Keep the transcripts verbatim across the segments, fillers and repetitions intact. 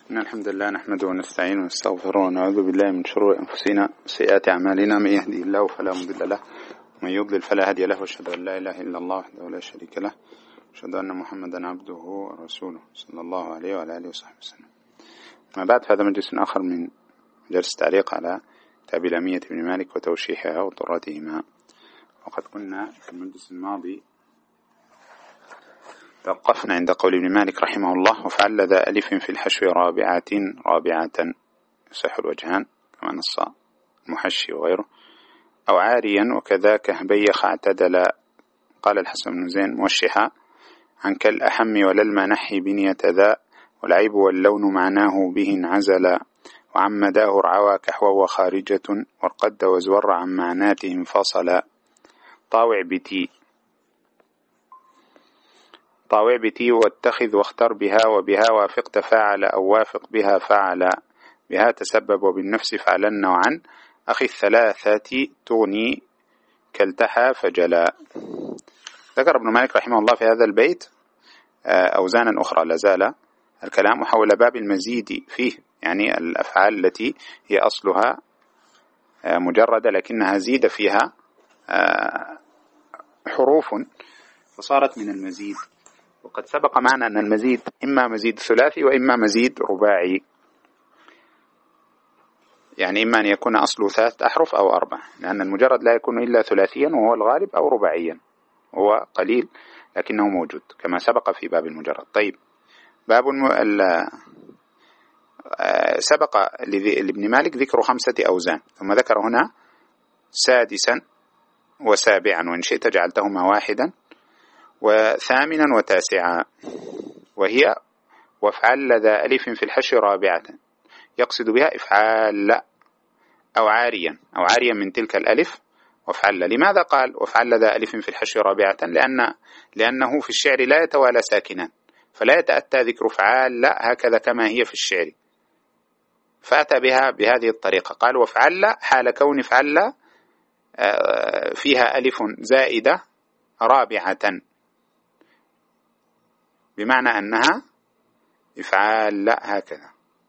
إن الحمد لله نحمده ونستعينه ونستغفره ونعوذ بالله من شرور أنفسنا وسيئات أعمالنا. من يهدي الله فلا مضل له ومن يضلل فلا هادي له، وأشهد أن لا إله إلا الله وحده لا شريك له، وأشهد أن محمدا عبده ورسوله صلى الله عليه وعلى آله وصحبه وسلم. ما بعد، فهذا مجلس آخر من جلسة التعليق على كتاب الأمية بن مالك وتوشيحها وطراتهما. وقد كنا في المجلس الماضي توقفنا عند قول ابن مالك رحمه الله: وفعل ذا ألف في الحشو رابعة رابعة يصح الوجهان كما نص المحشي وغيره، أو عاريا وكذاك هبيخ اعتدل. قال الحسن بن زين موشحا: عن كالأحم وللما نحي بنية ذا، والعيب واللون معناه به انعزل، وعن مداه رعوى كحوى وخارجة، وارقد وزور عن معناته انفصل. طاوع بتي طاوع بتي واتخذ واختر بها، وبها وافق تفاعل أو وافق بها فعل، بها تسبب وبالنفس فعلن، وعن أخي الثلاثة تغني كالتحى فجلا. ذكر ابن مالك رحمه الله في هذا البيت أوزانا أخرى لا زال الكلام حول باب المزيد فيه، يعني الأفعال التي هي أصلها مجردة لكنها زيد فيها حروف فصارت من المزيد. وقد سبق معنا أن المزيد إما مزيد ثلاثي وإما مزيد رباعي، يعني إما أن يكون أصله ثلاثة أحرف أو أربع، لأن المجرد لا يكون إلا ثلاثيا وهو الغالب، أو رباعيا هو قليل لكنه موجود كما سبق في باب المجرد. طيب، باب الم... ال... سبق لابن مالك ذكر خمسة أوزان، ثم ذكر هنا سادسا وسابعا، وإن شئت جعلتهما واحدا، وثامنا وتاسعا، وهي وافعل ذا ألف في الحشر رابعة، يقصد بها إفعال أو عاريا أو عاريا من تلك الألف وافعل. لماذا قال وافعل ذا ألف في الحشر رابعة؟ لأن لأنه في الشعر لا يتوالى ساكنا، فلا يتأتى ذكر فعال هكذا كما هي في الشعر، فأتى بها بهذه الطريقة. قال وافعل حال كون فعل فيها ألف زائدة رابعة، بمعنى أنها إفعال هكذا،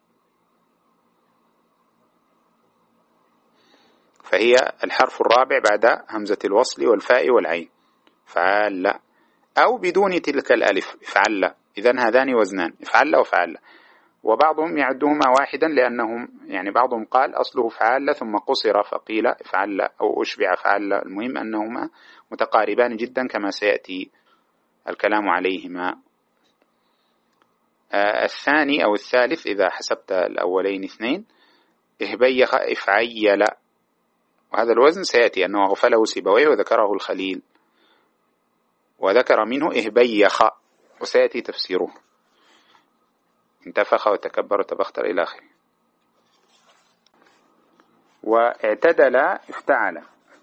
فهي الحرف الرابع بعد همزة الوصل والفاء والعين، فعل، أو بدون تلك الألف إفعل. إذن هذان وزنان، إفعل وفعل. وبعضهم يعدهما واحدا، لأنهم يعني بعضهم قال أصله فعل ثم قصر فقيل إفعل أو أشبع فعل. المهم أنهما متقاربان جدا كما سيأتي الكلام عليهما. آه الثاني أو الثالث إذا حسبت الأولين اثنين، إهبيخ إفعيل، وهذا الوزن سيأتي أنه غفله سيبويه وذكره الخليل، وذكر منه إهبيخ وسيأتي تفسيره، انتفخ وتكبر وتبختر إلى آخره. واعتدل افتعل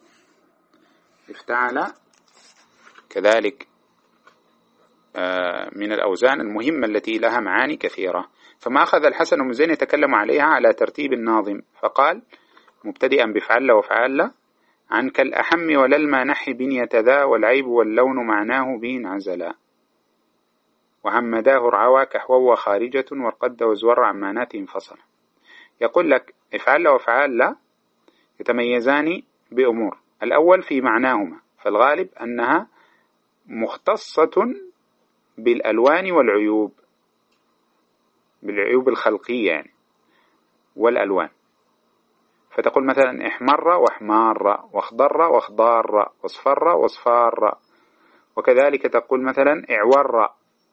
افتعل كذلك من الأوزان المهمة التي لها معاني كثيرة. فما أخذ الحسن بن زين يتكلم عليها على ترتيب الناظم، فقال مبتدئا بفعل وفعل: عن كالأحم وللما نحي بنية ذا، والعيب واللون معناه به انعزلا، وعن مداه رعوى كحوى وخارجة، وارقد وزور عن معناته انفصل. يقول لك افعل وفعل يتميزان بأمور: الأول في معناهما، فالغالب أنها مختصة بالألوان والعيوب، بالعيوب الخلقية يعني والألوان. فتقول مثلا احمر واحمار، واخضر واخضار، واصفر واصفار. وكذلك تقول مثلا اعور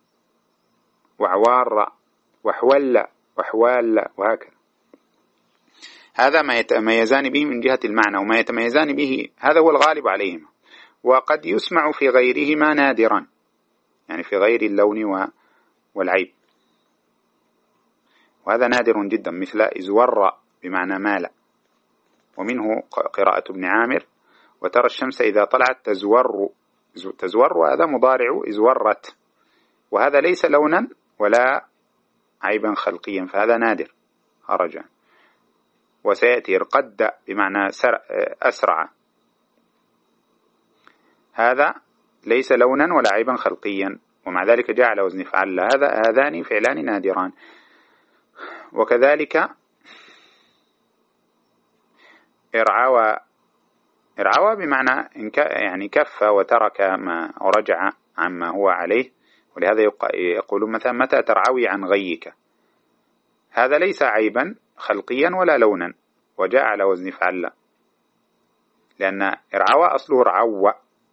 وعوار، وحول وحوال، وهكذا. هذا ما يتميزان به من جهة المعنى، وما يتميزان به هذا هو الغالب عليهما. وقد يسمع في غيرهما نادرا، يعني في غير اللون والعيب، وهذا نادر جدا، مثل ازور بمعنى مال. ومنه قراءة ابن عامر: وترى الشمس إذا طلعت تزور. تزور هذا مضارع ازورت، وهذا ليس لونا ولا عيبا خلقيا، فهذا نادر خرجا. وسيأتي ارقد بمعنى أسرع، هذا ليس لونا ولا عيبا خلقيا، ومع ذلك جاء على وزن فعل. هذا هذان فعلان نادران. وكذلك ارعوى، ارعوى بمعنى يعني كف وترك ما ورجع عما هو عليه، ولهذا يقول مثلا متى ترعوي عن غيك، هذا ليس عيبا خلقيا ولا لونا، وجاء على وزن فعل، لأن ارعوى أصله رعوى،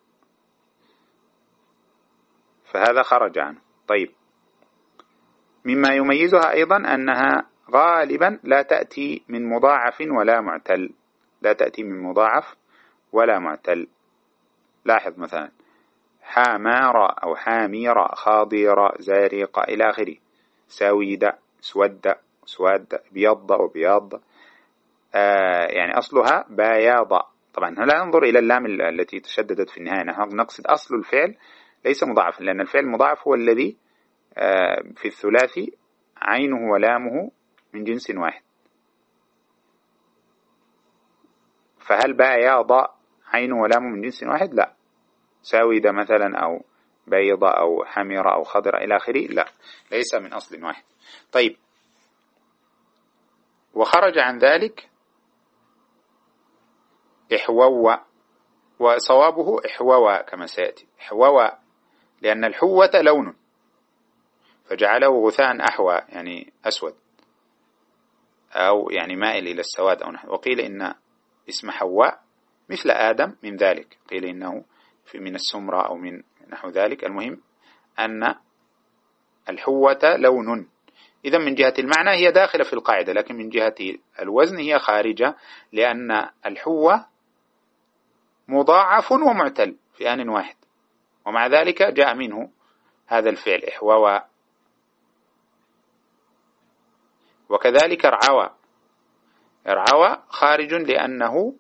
فهذا خرج عنه. طيب، مما يميزها أيضا أنها غالبا لا تأتي من مضاعف ولا معتل، لا تأتي من مضاعف ولا معتل. لاحظ مثلا حامارة أو حاميرة، خاضيرة، زارقة إلى آخره، سويدة، سود، سواد، بيض وبياض، آه يعني أصلها بياضة. طبعا لا ننظر إلى اللام التي تشددت في النهاية، نحن نقصد أصل الفعل ليس مضاعفا، لأن الفعل المضاعف هو الذي آه في الثلاثي عينه ولامه من جنس واحد. فهل بياض عينه ولامه من جنس واحد؟ لا. ساويدة مثلا أو بيضة أو حميرة أو خضرة إلى آخره، لا، ليس من أصل واحد. طيب، وخرج عن ذلك إحووى، وصوابه إحووى كما سيأتي، إحووى لأن الحوة لون فجعله غثاء أحوى يعني أسود، أو يعني مائل إلى السواد أو نحو. وقيل إن اسم حواء مثل آدم من ذلك، قيل إنه في من السمرة أو من نحو ذلك. المهم أن الحوة لون، إذا من جهة المعنى هي داخلة في القاعدة، لكن من جهة الوزن هي خارجة، لأن الحوة مضاعف ومعتل في آن واحد، ومع ذلك جاء منه هذا الفعل إحووى. وكذلك ارعوى، ارعوى خارج لأنه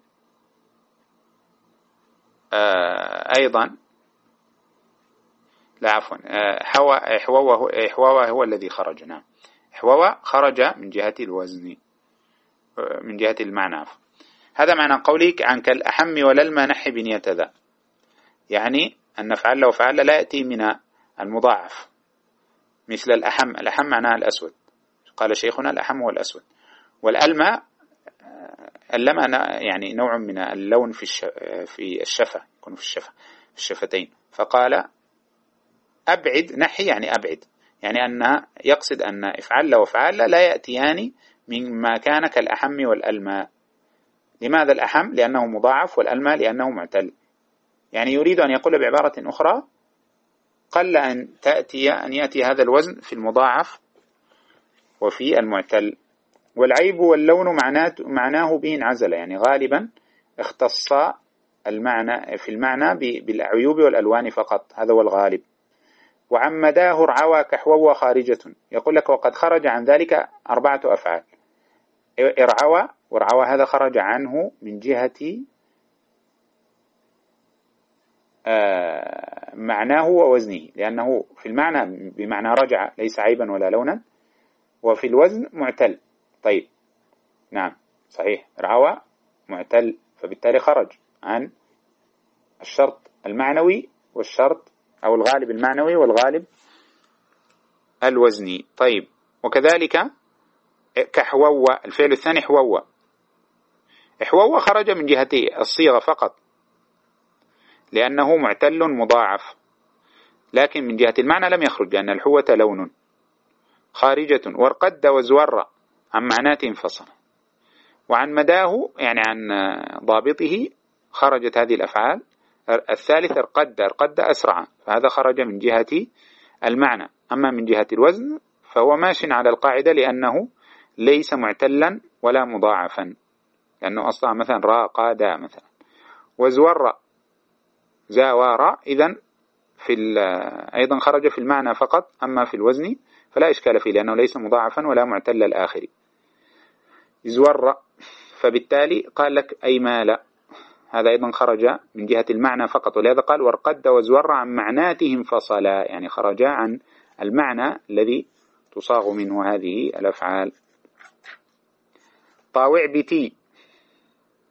آه أيضا لا عفوا حوى إحووى، إحووى هو الذي خرج. نعم، إحووى خرج من جهة الوزن، من جهة المعنى عفوا. هذا معنى قولك عن كالأحم وللما نحي بنية ذا، يعني أن فعل وفعل لا يأتي من المضاعف مثل الأحم. الأحم معناها الأسود، قال شيخنا الأحم هو الأسود، والألمى اللمى يعني نوع من اللون في في الشفة، يكون في الشفة في الشفتين. فقال أبعد، نحي يعني أبعد، يعني أن يقصد أن إفعل وفعل لا يأتيان مما كان كالأحم والألمى. لماذا الأحم؟ لأنه مضاعف، والألمى لأنه معتل. يعني يريد أن يقول بعبارة أخرى قل أن تأتي أن يأتي هذا الوزن في المضاعف وفي المعتل. والعيب واللون معناه به انعزل، يعني غالبا اختص المعنى في المعنى بالعيوب والألوان فقط، هذا هو الغالب. وعمداه ارعوى كحووى خارجة، يقول لك وقد خرج عن ذلك أربعة أفعال. ارعوى، وارعوى هذا خرج عنه من جهة آه معناه ووزنه، لأنه في المعنى بمعنى رجع ليس عيبا ولا لونا، وفي الوزن معتل. طيب، نعم صحيح، ارعوى معتل، فبالتالي خرج عن الشرط المعنوي والشرط أو الغالب المعنوي والغالب الوزني. طيب، وكذلك كحووى، الفعل الثاني حووى، حووى خرج من جهة الصيغة فقط لأنه معتل مضاعف، لكن من جهة المعنى لم يخرج، لأن الحوة لون خارجة. وارقد وزور عن معناته انفصل، وعن مداه يعني عن ضابطه خرجت هذه الأفعال. الثالث ارقد، ارقد أسرع، فهذا خرج من جهة المعنى. أما من جهة الوزن فهو ماش على القاعدة، لأنه ليس معتلا ولا مضاعفا، لأنه أصلا مثلا را قادا مثلا. وزور زاوار، إذن في أيضا خرج في المعنى فقط، أما في الوزن فلا إشكال فيه، لأنه ليس مضاعفا ولا معتل الآخر. زور، فبالتالي قال لك أي مال، هذا أيضا خرج من جهة المعنى فقط، ولهذا قال وارقد وزور عن معناته انفصلا، يعني خرجا عن المعنى الذي تصاغ منه هذه الأفعال. طاوع بتي،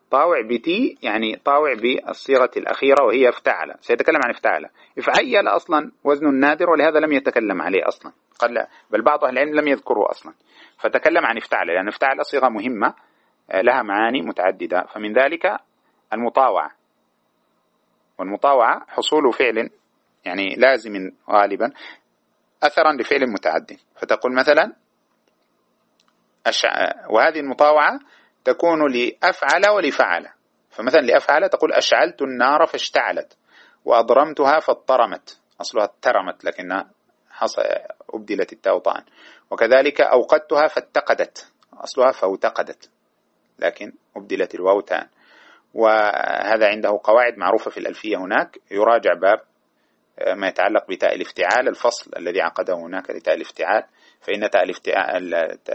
طاوع بتي يعني طاوع بالصيغة الأخيرة وهي افتعل، سيتكلم عن افتعل. افعيل أصلا وزن نادر ولهذا لم يتكلم عليه أصلا، قال بل بعض أهل العلم لم يذكره أصلا، فتكلم عن افتعل لأن افتعل صيغة مهمة لها معاني متعددة. فمن ذلك المطاوعة، والمطاوعة حصول فعل يعني لازم غالبا أثرا لفعل متعد، فتقول مثلا أشع... وهذه المطاوعة تكون لأفعل ولفعل. فمثلا لأفعل تقول أشعلت النار فاشتعلت، وأضرمتها فاضطرمت، أصلها اضطرمت لكنها حصل أبدلت التاء طاء. وكذلك أوقدتها فاتقدت، أصلها فاوتقدت لكن أبدلت الواو تاء. وهذا عنده قواعد معروفة في الألفية، هناك يراجع باب ما يتعلق بتاء الافتعال، الفصل الذي عقده هناك لتاء الافتعال، فإن تاء الافتعال,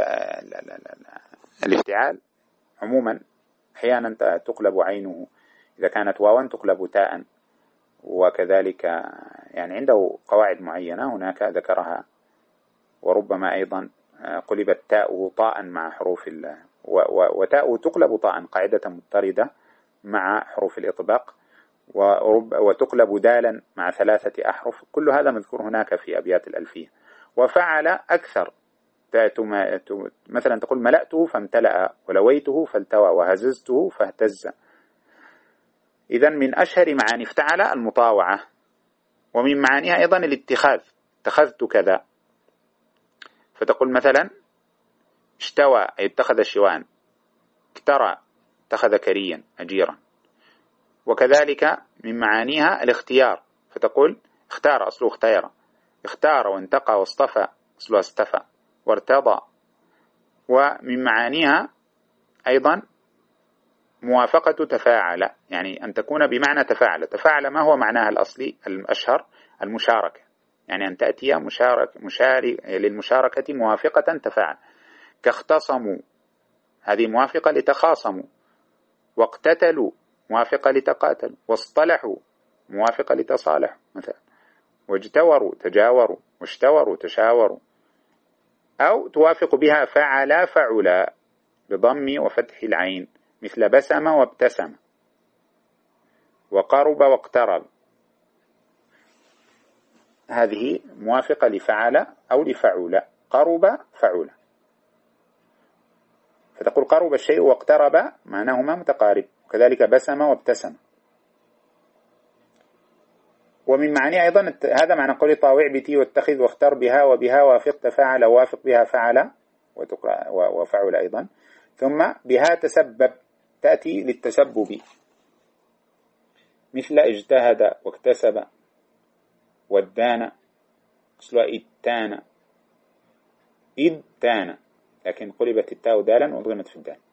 الافتعال عموما أحيانا تقلب عينه إذا كانت واوا تقلب تاء، وكذلك يعني عنده قواعد معينة هناك ذكرها. وربما أيضا قلبت تاءه طاء مع حروف ال وتاءه تقلب طاء قاعدة مضطردة مع حروف الإطباق، وتقلب دالا مع ثلاثة أحرف. كل هذا مذكور هناك في أبيات الألفية. وفعل أكثر، مثلا تقول ملأته فامتلأ، ولويته فالتوى، وهززته فاهتز. إذن من أشهر معاني افتعل المطاوعة، ومن معانيها أيضا الاتخاذ، اتخذت كذا، فتقول مثلا اشتوى أي اتخذ شواء، اكترى اتخذ كريا أجيرا. وكذلك من معانيها الاختيار، فتقول اختار أصله اختير، اختار وانتقى واصطفى أصله استفى وارتضى. ومن معانيها أيضا موافقة تفاعل، يعني أن تكون بمعنى تفاعل. تفاعل ما هو معناها الأصلي الأشهر؟ المشاركة، يعني أن تأتي مشارك مشارك للمشاركة موافقة تفاعل. كاختصموا هذه موافقة لتخاصموا، واقتتلوا موافقة لتقاتلوا، واصطلحوا موافقة لتصالحوا مثلا، واجتوروا تجاوروا، واشتوروا تشاوروا. أو توافق بها فعلا فعلا بضم وفتح العين، مثل بسم وابتسم، وقرب واقترب. هذه موافقة لفعل أو لفعول. قرب فعول، فتقول قرب الشيء واقترب معناهما متقارب، وكذلك بسم وابتسم. ومن معاني أيضا هذا معنى قول طاوع بتي واتخذ واختر بها، وبها وافق تفاعل، وافق بها فعل وفعل أيضا. ثم بها تسبب، تأتي للتسبب، مثل اجتهد واكتسب والدان، أصلها إدتان إدتان، لكن قلبت التاء دالا وضغمت في الدال.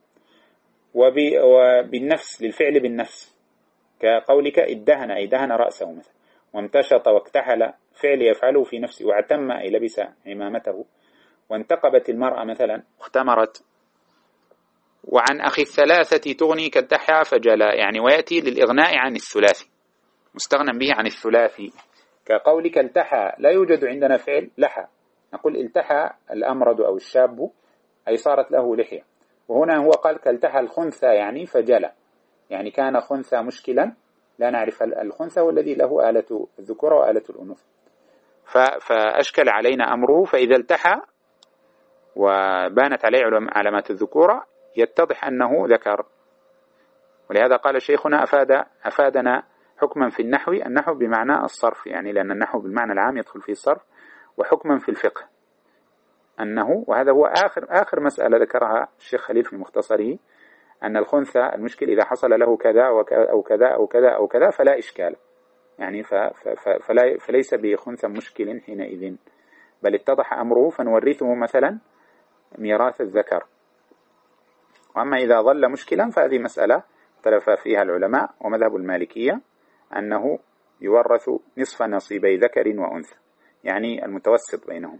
وبالنفس للفعل بالنفس، كقولك ادهن أي دهن رأسه مثلا، وامتشط واكتحل فعل يفعله في نفسه، واعتم أي لبس عمامته، وانتقبت المرأة مثلا واختمرت. وعن أخي الثلاثة تغني كالدحى فجلا، يعني ويأتي للإغناء عن الثلاثي، مستغنى به عن الثلاثي. كقولك التحى، لا يوجد عندنا فعل لحى، نقول التحى الأمرد أو الشاب أي صارت له لحية. وهنا هو قال كالتحى الخنثى يعني فجلا، يعني كان خنثى مشكلا لا نعرف الخنثى والذي له آلة الذكورة وآلة الأنوثة، فأشكل علينا أمره. فإذا التحى وبانت عليه علامات الذكورة يتضح أنه ذكر. ولهذا قال شيخنا أفاد أفادنا حكما في النحو، النحو بمعنى الصرف، يعني لأن النحو بالمعنى العام يدخل فيه الصرف، وحكما في الفقه أنه، وهذا هو آخر آخر مسألة ذكرها الشيخ خليل في مختصره، أن الخنثى المشكل إذا حصل له كذا أو كذا أو كذا أو كذا فلا إشكال، يعني فلا فليس بخنثى مشكل حينئذ، بل اتضح أمره فنورثه مثلا ميراث الذكر. وأما إذا ظل مشكلا فهذه مسألة اختلف فيها العلماء، ومذهب المالكية أنه يورث نصف نصيبي ذكر وأنثى، يعني المتوسط بينهما.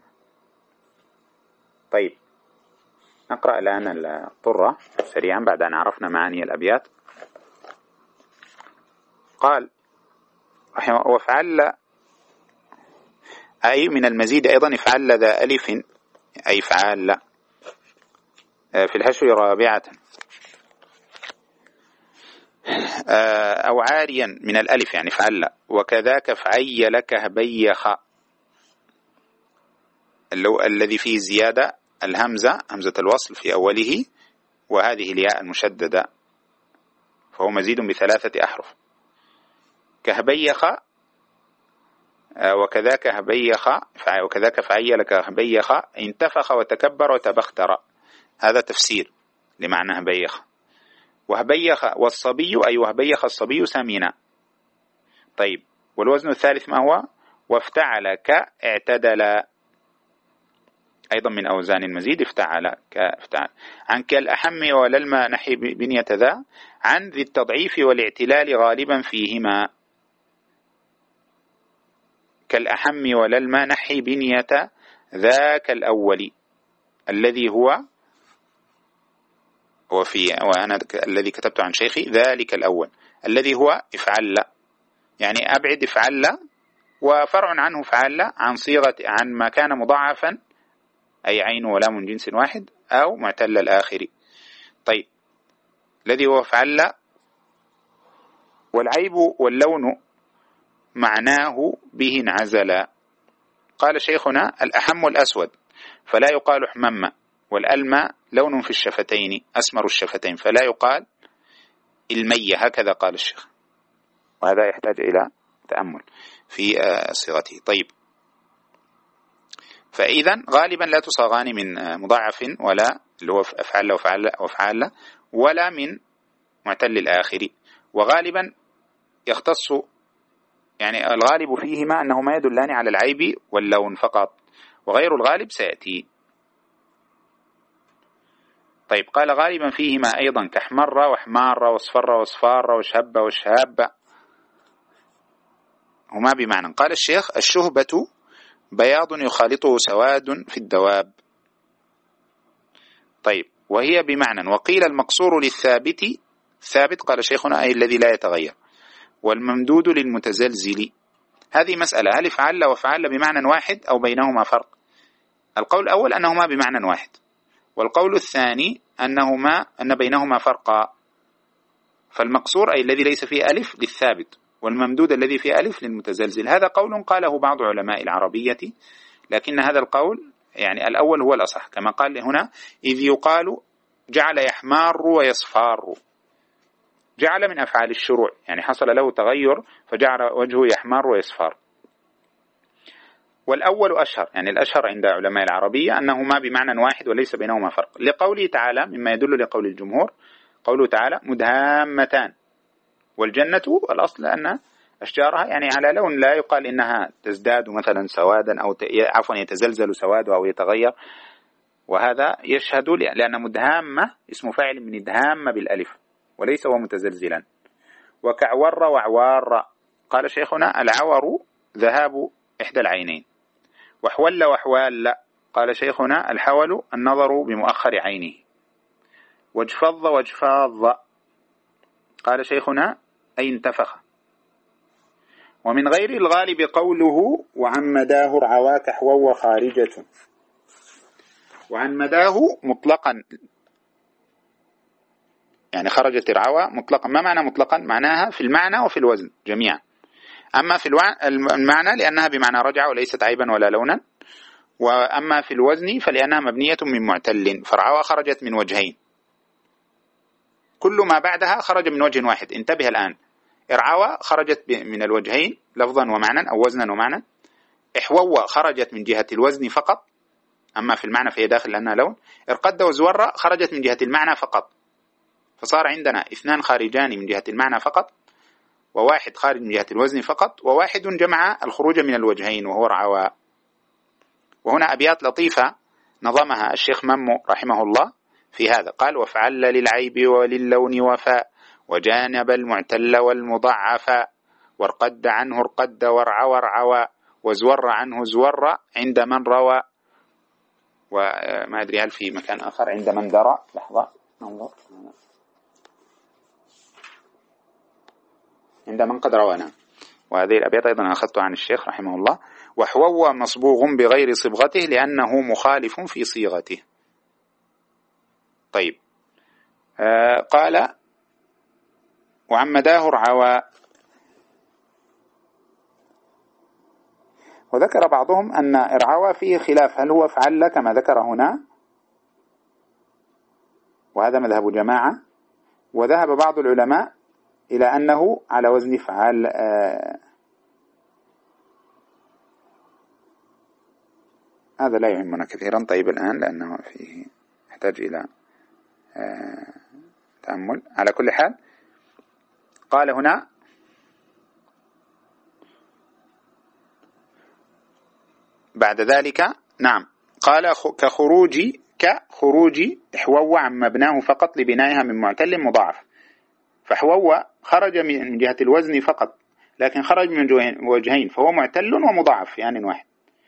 طيب نقرأ الآن الطرة سريعا بعد أن عرفنا معاني الأبيات. قال وفعل أي من المزيد أيضا افعل ذا ألف أي فعل في الحشر رابعة. أو عاريا من الألف يعني فعل. وكذاك فعيل كهبيخ الذي فيه زيادة الهمزة همزة الوصل في أوله وهذه الياء المشددة، فهو مزيد بثلاثة أحرف. كهبيخ وكذاك هبيخ وكذاك فعيل كهبيخ انتفخ وتكبر وتبختر، هذا تفسير لمعنى هبيخ. وهبيخ والصبي أي وهبيخ الصبي سمينا. طيب والوزن الثالث ما هو؟ وافتعل كاعتدل، أيضا من أوزان المزيد افتعل كافتعل. عن كالأحم وللما نحي بنية ذا، عن ذي التضعيف والاعتلال غالبا فيهما. كالأحم وللما نحي بنية ذاك الأول الذي هو وفي وأنا الذي كتبت عن شيخي ذلك الأول الذي هو افعل، يعني أبعد افعل وفرع عنه فعل عن صيغة عن ما كان مضاعفا أي عين ولام من جنس واحد أو معتل الآخر. طيب الذي هو فعل. والعيب واللون معناه به انعزل. قال شيخنا الأحم الأسود فلا يقال حمم، والألمى لون في الشفتين أسمر الشفتين فلا يقال المية، هكذا قال الشيخ، وهذا يحتاج إلى تأمل في صيغته. طيب فإذا غالبا لا تصاغان من مضاعف ولا اللي هو أفعل وفعل وفعل ولا من معتل الآخر، وغالبا يختص يعني الغالب فيهما أنهما يدلان على العيب واللون فقط، وغير الغالب سيأتي. طيب قال غالبا فيهما أيضا كحمر وحمار واصفر واصفار وشهب وشهاب، هما بمعنى. قال الشيخ الشهبة بياض يخالطه سواد في الدواب. طيب وهي بمعنى. وقيل المقصور للثابت، ثابت قال شيخنا أي الذي لا يتغير، والممدود للمتزلزل. هذه مسألة، هل فعل وفعل بمعنى واحد أو بينهما فرق؟ القول الأول أنهما بمعنى واحد، والقول الثاني أنهما أن بينهما فرقا. فالمقصور أي الذي ليس فيه ألف للثابت، والممدود الذي فيه ألف للمتزلزل. هذا قول قاله بعض علماء العربية، لكن هذا القول يعني الأول هو الأصح، كما قال هنا إذ يقال جعل يحمار ويصفار، جعل من أفعال الشروع يعني حصل له تغير فجعل وجهه يحمار ويصفار. والأول أشهر، يعني الأشهر عند علماء العربية أنهما بمعنى واحد وليس بينهما فرق، لقوله تعالى مما يدل لقول الجمهور قوله تعالى مدهامتان. والجنة الأصل أن أشجارها يعني على لون، لا يقال إنها تزداد مثلا سوادا أو عفوا يتزلزل سوادها أو يتغير، وهذا يشهد لأن مدهامة اسم فاعل من ادهام بالألف وليس هو متزلزلا. وكعور وعوار قال شيخنا العور ذهاب إحدى العينين. وحول وحوال قال شيخنا الحول النظر بمؤخر عينه. واجفظ واجفاظ قال شيخنا أي انتفخ. ومن غير الغالب قوله وعن مداه رعواك حوى خارجة. وعن مداه مطلقا يعني خرجت الرعوى مطلقا. ما معنى مطلقا؟ معناها في المعنى وفي الوزن جميعا. أما في المعنى لأنها بمعنى رجع وليست عيبا ولا لونا، وأما في الوزن فلأنها مبنية من معتل، فرعوى خرجت من وجهين، كل ما بعدها خرج من وجه واحد. انتبه الآن، إرعوى خرجت من الوجهين لفظا ومعنى أو وزنا ومعنى. إحووى خرجت من جهة الوزن فقط، أما في المعنى فهي داخل لأنها لون. إرقد وزورة خرجت من جهة المعنى فقط، فصار عندنا اثنان خارجان من جهة المعنى فقط، وواحد خارج من جهة الوزن فقط، وواحد جمع الخروج من الوجهين وهو رعوى. وهنا أبيات لطيفة نظمها الشيخ ممو رحمه الله في هذا، قال وفعل للعيب وللون وفاء وجانب المعتل والمضعف وارقد عنه ارقد ورعوى ورعوى وزور عنه زور عند من روى. وما أدري هل في مكان آخر عند من درى. لحظة ننظر. عند من قد روانا. وهذه الأبيات أيضا أخذتها عن الشيخ رحمه الله. وحوى مصبوغ بغير صبغته لأنه مخالف في صيغته. طيب آه قال وعمداه رعوا. وذكر بعضهم أن ارعوا فيه خلاف، هل هو فعل كما ذكر هنا، وهذا مذهب جماعة. وذهب بعض العلماء إلى أنه على وزن فعل. آه هذا لا يهمنا كثيرا طيب الآن، لأنه فيه يحتاج إلى آه تأمل. على كل حال قال هنا بعد ذلك، نعم قال كخروج كخروج حوو عن مبناه فقط لبنائها من معتل مضاعف. فحوو خرج من جهة الوزن فقط، لكن خرج من وجهين، فهو معتل ومضاعف يعني واحد،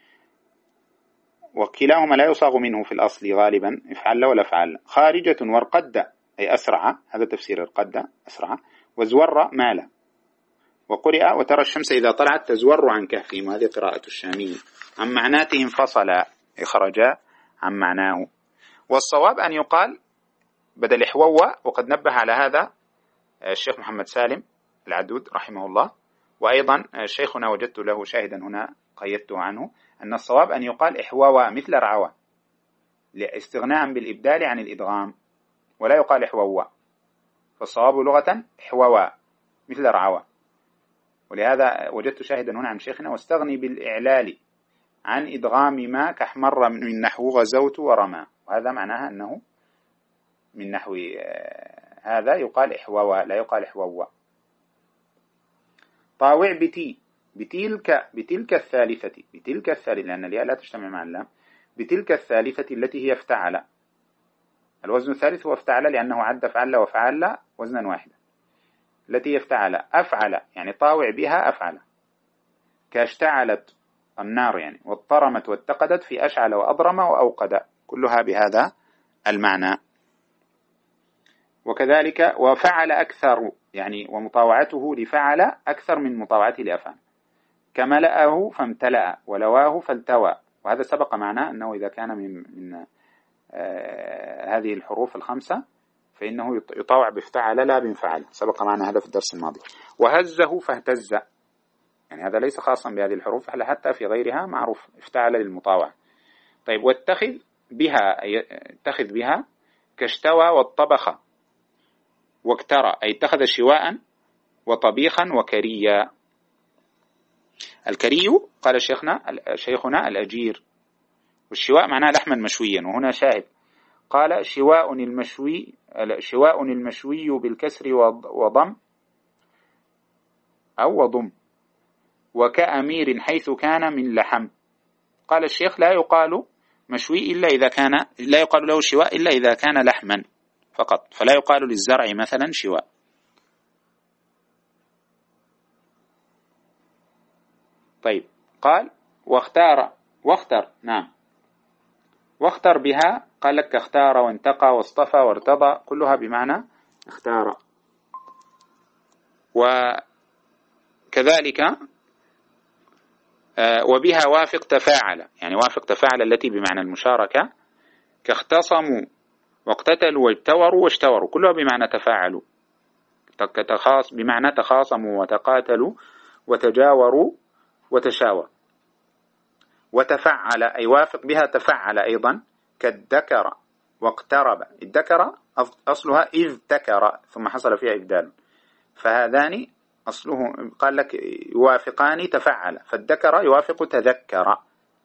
وكلاهما لا يصاغ منه في الأصل غالبا افعل ولا فعل. خارجة وارقد أي أسرع، هذا تفسير ارقد أسرع. وزور مال. وقرئ وترى الشمس إذا طلعت تزور عن كهفهم، هذه قراءة الشامي. عن معناته انفصل أي خرجا عن معناه. والصواب أن يقال بدل حوو، وقد نبه على هذا الشيخ محمد سالم العدود رحمه الله، وأيضا شيخنا وجدت له شاهدا هنا قيدته عنه، أن الصواب أن يقال إحواوا مثل رعوا لاستغناء بالإبدال عن الإدغام، ولا يقال إحواوا. فالصواب لغة إحواوا مثل رعوا، ولهذا وجدت شاهدا هنا عن شيخنا واستغني بالإعلال عن إدغام ما كحمر من نحو غزوت ورمى، وهذا معناها أنه من نحو هذا يقال إحواوا لا يقال إحواوا. طاوع بتي بتلك بتلك الثالثة بتلك الثالثة لأن الياء لا تجتمع مع اللام. بتلك الثالثة التي هي افتعل، الوزن الثالث هو افتعل لأنه عد فعل وفعل وزنا واحدا. التي يفتعل أفعل يعني طاوع بها أفعل، كاشتعلت النار يعني، واضطرمت واتقدت في أشعل وأضرم وأوقد، كلها بهذا المعنى. وكذلك وفعل أكثر يعني ومطاوعته لفعل أكثر من مطاوعته لأفعل، كملأه فامتلأ ولواه فالتوى، وهذا سبق معناه أنه إذا كان من, من آه هذه الحروف الخمسة فإنه يطاوع بافتعل لا بانفعل، سبق معنا هذا في الدرس الماضي. وهزه فاهتز يعني هذا ليس خاصا بهذه الحروف، حتى في غيرها معروف افتعل للمطاوعة. طيب واتخذ بها اتخذ بها كاشتوى والطبخ واكترى أي اتخذ شواء وطبيخا وكريا. الكري قال شيخنا شيخنا الأجير، والشواء معناه لحما مشويا، وهنا شاهد قال شواء المشوي شواء المشوي بالكسر وضم أو وضم، وكأمير حيث كان من لحم. قال الشيخ لا يقال مشوي إلا إذا كان لا يقال له شواء إلا إذا كان لحما فقط، فلا يقال للزرع مثلا شواء. طيب قال واختار واختر نعم واختر بها، قال لك اختار وانتقى واصطفى وارتضى، كلها بمعنى اختار. وكذلك وبها وافق تفاعل يعني وافق تفاعل التي بمعنى المشاركة، كاختصموا واقتتلوا واجتوروا واشتوروا، كلها بمعنى تفاعلوا، كتخاص بمعنى تخاصموا وتقاتلوا وتجاوروا وتشاور. وتفعل أي وافق بها تفعل أيضا، كالذكر واقترب. الذكر أصلها إذ ذكر ثم حصل فيها إبدال، فهذان أصله قال لك يوافقان تفعل، فالذكر يوافق تذكر،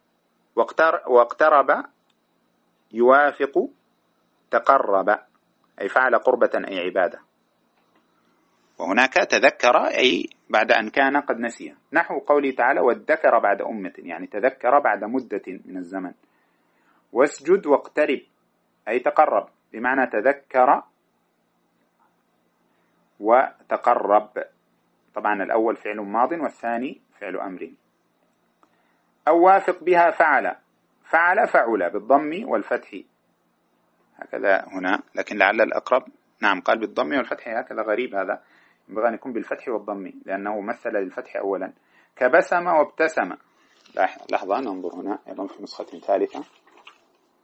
واقترب يوافق تقرب أي فعل قربة أي عبادة. وهناك تذكر أي بعد أن كان قد نسي، نحو قوله تعالى والذكر بعد أمة يعني تذكر بعد مدة من الزمن. واسجد واقترب أي تقرب بمعنى تذكر وتقرب، طبعا الأول فعل ماض والثاني فعل أمر. أو وافق بها فعل فعل فعل بالضم والفتح هكذا هنا، لكن لعل الأقرب نعم قال بالضم والفتح، هكذا غريب، هذا ينبغي أن يكون بالفتح والضم لأنه مثل للفتح أولا. كبسم وابتسم. لحظة ننظر هنا أيضا في نسخة ثالثة.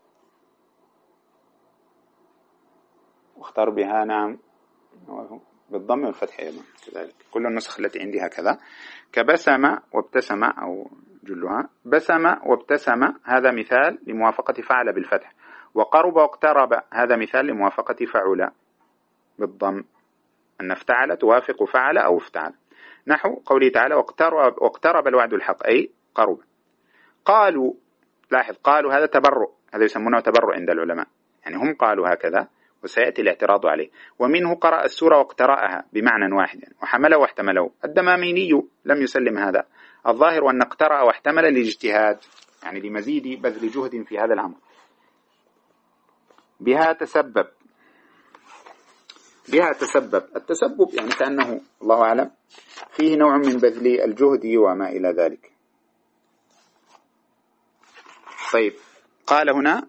واختار بها نعم بالضم والفتح أيضا كذلك، كل النسخ التي عندي هكذا. كبسم وابتسم أو جلها، بسم وابتسم هذا مثال لموافقة فعل بالفتح، وقرب واقترب هذا مثال لموافقة فعل بالضم، أن افتعل توافق فعل أو افتعل، نحو قوله تعالى واقترب, واقترب الوعد الحق أي قرب. قالوا، لاحظ قالوا هذا تبرؤ، هذا يسمونه تبرؤ عند العلماء، يعني هم قالوا هكذا وسيأتي الاعتراض عليه. ومنه قرأ السورة واقترأها بمعنى واحد يعني وحمله واحتمله. الدماميني لم يسلم هذا، الظاهر أن اقترأ واحتمل الاجتهاد، يعني لمزيد بذل جهد في هذا الأمر. بها تسبب، بها تسبب، التسبب يعني كأنه الله أعلم فيه نوع من بذل الجهد وما إلى ذلك. طيب قال هنا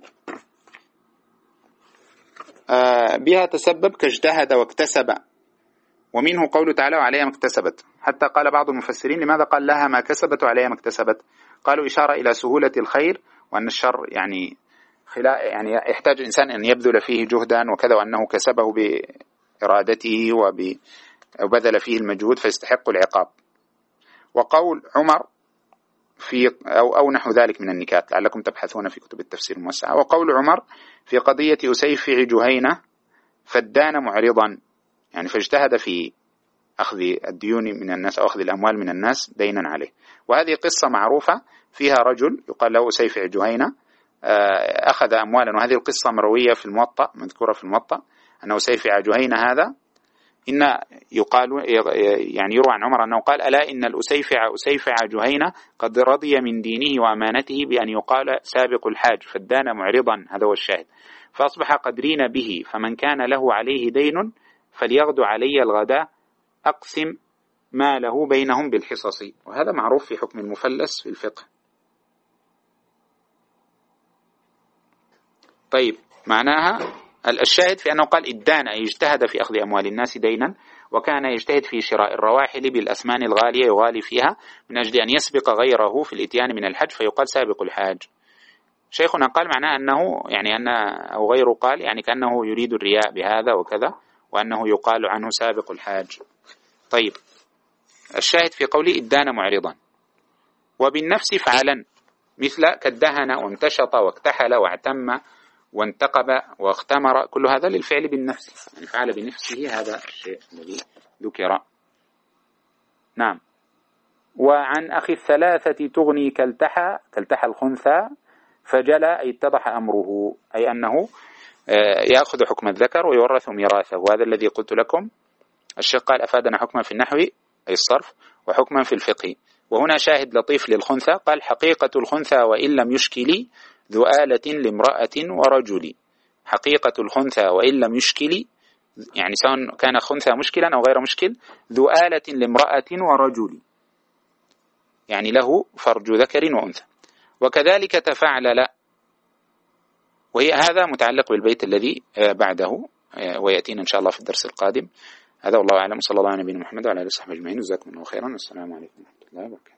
آه بها تسبب كاجتهد واكتسب، ومنه قوله تعالى وعليها ما اكتسبت. حتى قال بعض المفسرين لماذا قال لها ما كسبت وعليها ما اكتسبت؟ قالوا إشارة إلى سهولة الخير، وأن الشر يعني خلا يعني يحتاج الإنسان أن يبذل فيه جهدا وكذا، وأنه كسبه بإرادته وبذل فيه المجهود فيستحق العقاب. وقول عمر في أو, أو نحو ذلك من النكات لعلكم تبحثون في كتب التفسير الموسعة. وقول عمر في قضية أسيفع جهينة فدان معرضا، يعني فاجتهد في أخذ الديون من الناس أو أخذ الأموال من الناس دينا عليه. وهذه قصة معروفة فيها رجل يقال له أسيفع جهينة أخذ أموالا، وهذه القصة مروية في الموطأ، مذكورة في الموطأ أنه أسيفع جهينة هذا إن يقال يعني يروى عن عمر أنه قال ألا إن الأسيفع أسيفع جهينة قد رضي من دينه وأمانته بأن يقال سابق الحاج فدان معرضا، هذا هو الشاهد، فأصبح قدرين به، فمن كان له عليه دين فليغدو علي الغداء أقسم ما له بينهم بالحصص. وهذا معروف في حكم المفلس في الفقه. طيب معناها الشاهد في أنه قال إدان أي اجتهد في أخذ أموال الناس دينا، وكان يجتهد في شراء الرواحل بالأثمان الغالية يغالي فيها من أجل أن يسبق غيره في الإتيان من الحج فيقال سابق الحاج. شيخنا قال معناه أنه يعني أن أو غيره قال يعني كأنه يريد الرياء بهذا وكذا، وأنه يقال عنه سابق الحاج. طيب الشاهد في قوله إدان معرضا. وبالنفس فعلا مثل كدهن وامتشط واكتحل واعتم وانتقب واختمر، كل هذا للفعل بالنفس، يعني فعل بنفسه هذا الشيء الذي ذكر. نعم. وعن أخي الثلاثة تغني كالتحى، كالتحى الخنثى فجلى أي اتضح أمره، أي أنه يأخذ حكم الذكر ويورث ميراثه. وهذا الذي قلت لكم الشيخ قال أفادنا حكما في النحو أي الصرف وحكما في الفقه. وهنا شاهد لطيف للخنثى، قال حقيقة الخنثى وإن لم يشكل ذو آلة لامرأة ورجل. حقيقة الخنثى وإن لم يشكل، يعني سواء كان خنثى مشكلا أو غير مشكل، ذو آلة لامرأة ورجل، يعني له فرج ذكر وأنثى. وكذلك تفعل، وهي هذا متعلق بالبيت الذي بعده ويأتينا إن شاء الله في الدرس القادم. هذا والله أعلم، صلى الله على نبينا محمد وعلى آله وصحبه أجمعين، جزاكم الله خيرا، والسلام عليكم ورحمة الله وبركاته.